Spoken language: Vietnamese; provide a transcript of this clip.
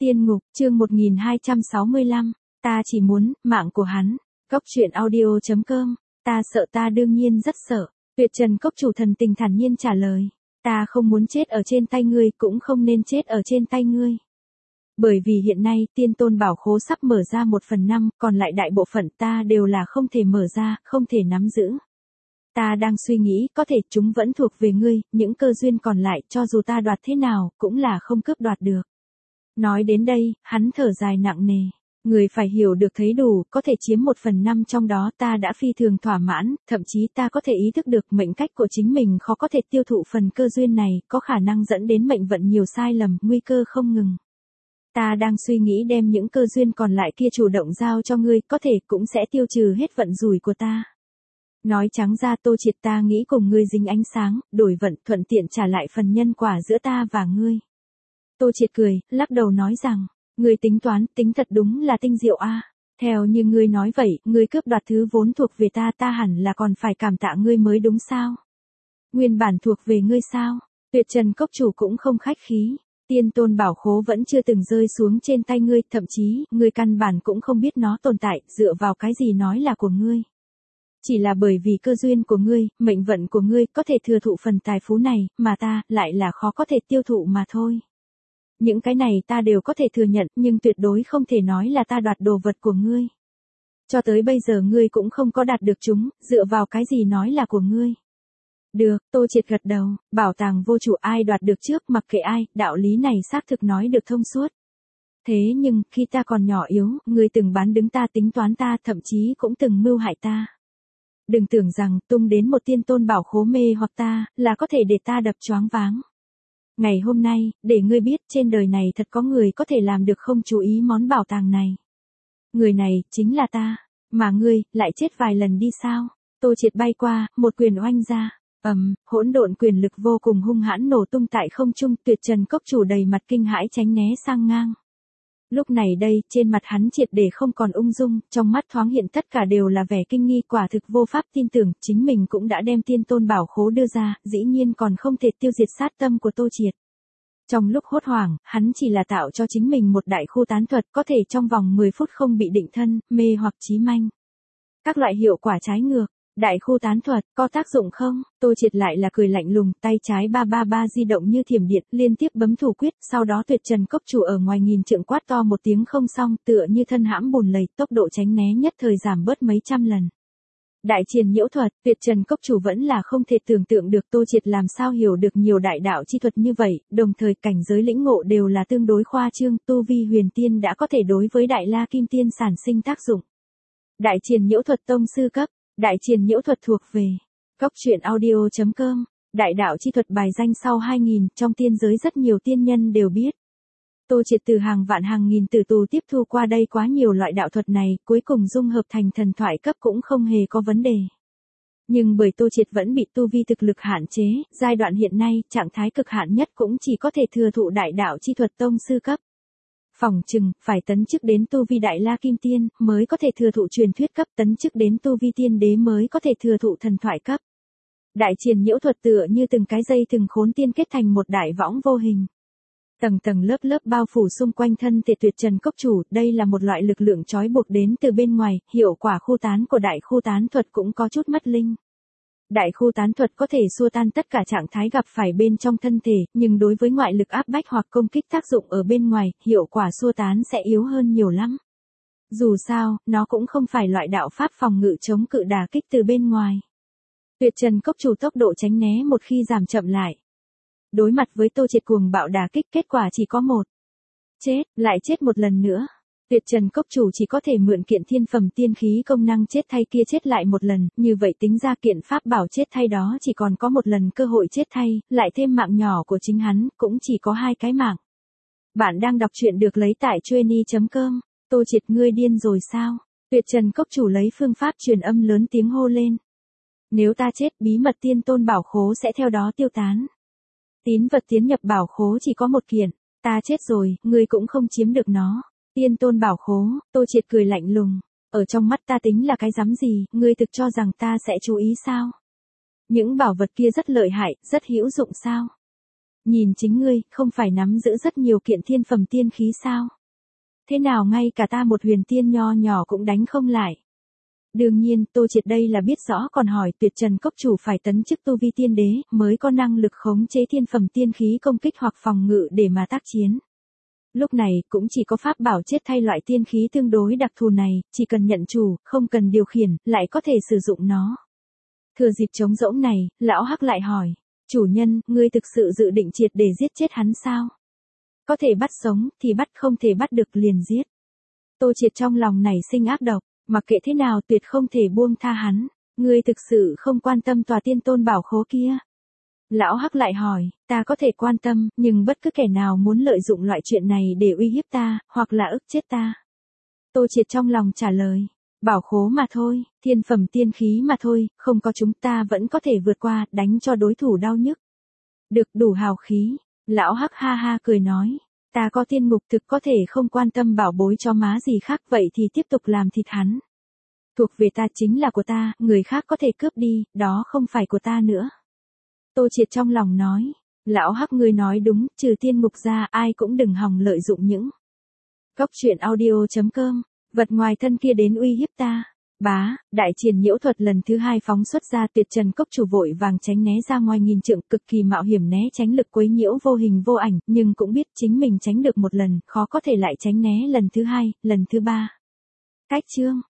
Tiên ngục, chương 1265, ta chỉ muốn, mạng của hắn. Cốc truyện audio.com, ta sợ ta đương nhiên rất sợ. Tuyệt Trần Cốc chủ thần tình thản nhiên trả lời. Ta không muốn chết ở trên tay ngươi, cũng không nên chết ở trên tay ngươi. Bởi vì hiện nay tiên tôn bảo khố sắp mở ra 1/5, còn lại đại bộ phận ta đều là không thể mở ra, không thể nắm giữ. Ta đang suy nghĩ có thể chúng vẫn thuộc về ngươi, những cơ duyên còn lại cho dù ta đoạt thế nào cũng là không cướp đoạt được. Nói đến đây, hắn thở dài nặng nề. Người phải hiểu được thấy đủ, có thể chiếm 1/5 trong đó ta đã phi thường thỏa mãn, thậm chí ta có thể ý thức được mệnh cách của chính mình khó có thể tiêu thụ phần cơ duyên này, có khả năng dẫn đến mệnh vận nhiều sai lầm, nguy cơ không ngừng. Ta đang suy nghĩ đem những cơ duyên còn lại kia chủ động giao cho ngươi, có thể cũng sẽ tiêu trừ hết vận rủi của ta. Nói trắng ra Tô Triệt ta nghĩ cùng ngươi dính ánh sáng, đổi vận thuận tiện trả lại phần nhân quả giữa ta và ngươi. Tô Triệt cười, lắc đầu nói rằng, ngươi tính toán, tính thật đúng là tinh diệu a. Theo như ngươi nói vậy, ngươi cướp đoạt thứ vốn thuộc về ta, ta hẳn là còn phải cảm tạ ngươi mới đúng sao? Nguyên bản thuộc về ngươi sao? Tuyệt Trần Cốc chủ cũng không khách khí. Tiên tôn bảo khố vẫn chưa từng rơi xuống trên tay ngươi, thậm chí, ngươi căn bản cũng không biết nó tồn tại, dựa vào cái gì nói là của ngươi. Chỉ là bởi vì cơ duyên của ngươi, mệnh vận của ngươi có thể thừa thụ phần tài phú này, mà ta, lại là khó có thể tiêu thụ mà thôi. Những cái này ta đều có thể thừa nhận, nhưng tuyệt đối không thể nói là ta đoạt đồ vật của ngươi. Cho tới bây giờ ngươi cũng không có đạt được chúng, dựa vào cái gì nói là của ngươi. Được, Tô Triệt gật đầu, bảo tàng vô chủ ai đoạt được trước mặc kệ ai, đạo lý này xác thực nói được thông suốt. Thế nhưng, khi ta còn nhỏ yếu, ngươi từng bán đứng ta, tính toán ta, thậm chí cũng từng mưu hại ta. Đừng tưởng rằng tung đến một tiên tôn bảo khố mê hoặc ta, là có thể để ta đập choáng váng. Ngày hôm nay, để ngươi biết trên đời này thật có người có thể làm được không chú ý món bảo tàng này. Người này, chính là ta. Mà ngươi, lại chết vài lần đi sao? Tô Triệt bay qua, một quyền oanh ra. Hỗn độn quyền lực vô cùng hung hãn nổ tung tại không trung, Tuyệt Trần Cốc chủ đầy mặt kinh hãi tránh né sang ngang. Lúc này đây, trên mặt hắn triệt để không còn ung dung, trong mắt thoáng hiện tất cả đều là vẻ kinh nghi, quả thực vô pháp tin tưởng, chính mình cũng đã đem tiên tôn bảo khố đưa ra, dĩ nhiên còn không thể tiêu diệt sát tâm của Tô Triệt. Trong lúc hốt hoảng, hắn chỉ là tạo cho chính mình một đại khu tán thuật, có thể trong vòng 10 phút không bị định thân, mê hoặc chí manh. Các loại hiệu quả trái ngược. Đại khu tán thuật, có tác dụng không? Tô Triệt lại là cười lạnh lùng, tay trái 333 di động như thiểm điện, liên tiếp bấm thủ quyết, sau đó Tuyệt Trần Cốc chủ ở ngoài nghìn trượng quát to một tiếng không xong, tựa như thân hãm bùn lầy, tốc độ tránh né nhất thời giảm bớt mấy trăm lần. Đại triền nhiễu thuật, Tuyệt Trần Cốc chủ vẫn là không thể tưởng tượng được Tô Triệt làm sao hiểu được nhiều đại đạo chi thuật như vậy, đồng thời cảnh giới lĩnh ngộ đều là tương đối khoa trương, tu vi huyền tiên đã có thể đối với đại la kim tiên sản sinh tác dụng. Đại triền nhiễu thuật tông sư cấp. Đại triền nhiễu thuật thuộc về Cốc truyện audio.com, đại đạo chi thuật bài danh sau 2000, trong tiên giới rất nhiều tiên nhân đều biết. Tô Triệt từ hàng vạn hàng nghìn tử tù tiếp thu qua đây quá nhiều loại đạo thuật này, cuối cùng dung hợp thành thần thoại cấp cũng không hề có vấn đề. Nhưng bởi Tô Triệt vẫn bị tu vi thực lực hạn chế, giai đoạn hiện nay, trạng thái cực hạn nhất cũng chỉ có thể thừa thụ đại đạo chi thuật tông sư cấp. Phỏng chừng, phải tấn chức đến tu vi đại la kim tiên, mới có thể thừa thụ truyền thuyết cấp, tấn chức đến tu vi tiên đế mới có thể thừa thụ thần thoại cấp. Đại triền nhiễu thuật tựa như từng cái dây từng khốn tiên kết thành một đại võng vô hình. Tầng tầng lớp lớp bao phủ xung quanh thân thể Tuyệt Trần Cốc chủ, đây là một loại lực lượng trói buộc đến từ bên ngoài, hiệu quả khu tán của đại khu tán thuật cũng có chút mất linh. Đại khu tán thuật có thể xua tan tất cả trạng thái gặp phải bên trong thân thể, nhưng đối với ngoại lực áp bách hoặc công kích tác dụng ở bên ngoài, hiệu quả xua tán sẽ yếu hơn nhiều lắm. Dù sao, nó cũng không phải loại đạo pháp phòng ngự chống cự đả kích từ bên ngoài. Tuyệt Trần Cốc chủ tốc độ tránh né một khi giảm chậm lại. Đối mặt với Tô Triệt cuồng bạo đả kích, kết quả chỉ có một. Chết, lại chết một lần nữa. Tuyệt Trần Cốc chủ chỉ có thể mượn kiện thiên phẩm tiên khí công năng chết thay kia chết lại một lần, như vậy tính ra kiện pháp bảo chết thay đó chỉ còn có một lần cơ hội chết thay, lại thêm mạng nhỏ của chính hắn, cũng chỉ có 2 cái mạng. Bạn đang đọc truyện được lấy tại Chueny.com, Tô Triệt ngươi điên rồi sao? Tuyệt Trần Cốc chủ lấy phương pháp truyền âm lớn tiếng hô lên. Nếu ta chết, bí mật tiên tôn bảo khố sẽ theo đó tiêu tán. Tín vật tiến nhập bảo khố chỉ có một kiện, ta chết rồi, ngươi cũng không chiếm được nó. Tiên tôn bảo khố, Tô Triệt cười lạnh lùng, ở trong mắt ta tính là cái rắm gì, ngươi thực cho rằng ta sẽ chú ý sao? Những bảo vật kia rất lợi hại, rất hữu dụng sao? Nhìn chính ngươi, không phải nắm giữ rất nhiều kiện thiên phẩm tiên khí sao? Thế nào ngay cả ta một huyền tiên nho nhỏ cũng đánh không lại? Đương nhiên, Tô Triệt đây là biết rõ còn hỏi Tuyệt Trần Cốc chủ phải tấn chức tu vi tiên đế, mới có năng lực khống chế thiên phẩm tiên khí công kích hoặc phòng ngự để mà tác chiến. Lúc này, cũng chỉ có pháp bảo chết thay loại tiên khí tương đối đặc thù này, chỉ cần nhận chủ, không cần điều khiển, lại có thể sử dụng nó. Thừa dịp trống rỗng này, lão Hắc lại hỏi, chủ nhân, ngươi thực sự dự định triệt để giết chết hắn sao? Có thể bắt sống, thì bắt, không thể bắt được liền giết. Tô Triệt trong lòng nảy sinh ác độc, mặc kệ thế nào tuyệt không thể buông tha hắn. Ngươi thực sự không quan tâm tòa tiên tôn bảo khố kia? Lão Hắc lại hỏi, ta có thể quan tâm, nhưng bất cứ kẻ nào muốn lợi dụng loại chuyện này để uy hiếp ta, hoặc là ức chết ta. Tô Triệt trong lòng trả lời, bảo khố mà thôi, thiên phẩm tiên khí mà thôi, không có chúng ta vẫn có thể vượt qua, đánh cho đối thủ đau nhức. Được, đủ hào khí. Lão Hắc ha ha cười nói, ta có tiên ngục thực có thể không quan tâm bảo bối cho má gì khác, vậy thì tiếp tục làm thịt hắn. Thuộc về ta chính là của ta, người khác có thể cướp đi, đó không phải của ta nữa. Tô Triệt trong lòng nói, lão Hắc ngươi nói đúng, trừ tiên ngục ra ai cũng đừng hòng lợi dụng những. Cốc truyện audio.com, vật ngoài thân kia đến uy hiếp ta. Bá, đại triển nhiễu thuật lần thứ 2 phóng xuất ra, Tuyệt Trần Cốc chủ vội vàng tránh né ra ngoài nghìn trượng, cực kỳ mạo hiểm né tránh lực quấy nhiễu vô hình vô ảnh, nhưng cũng biết chính mình tránh được một lần, khó có thể lại tránh né lần thứ 2, lần thứ 3. Cách chương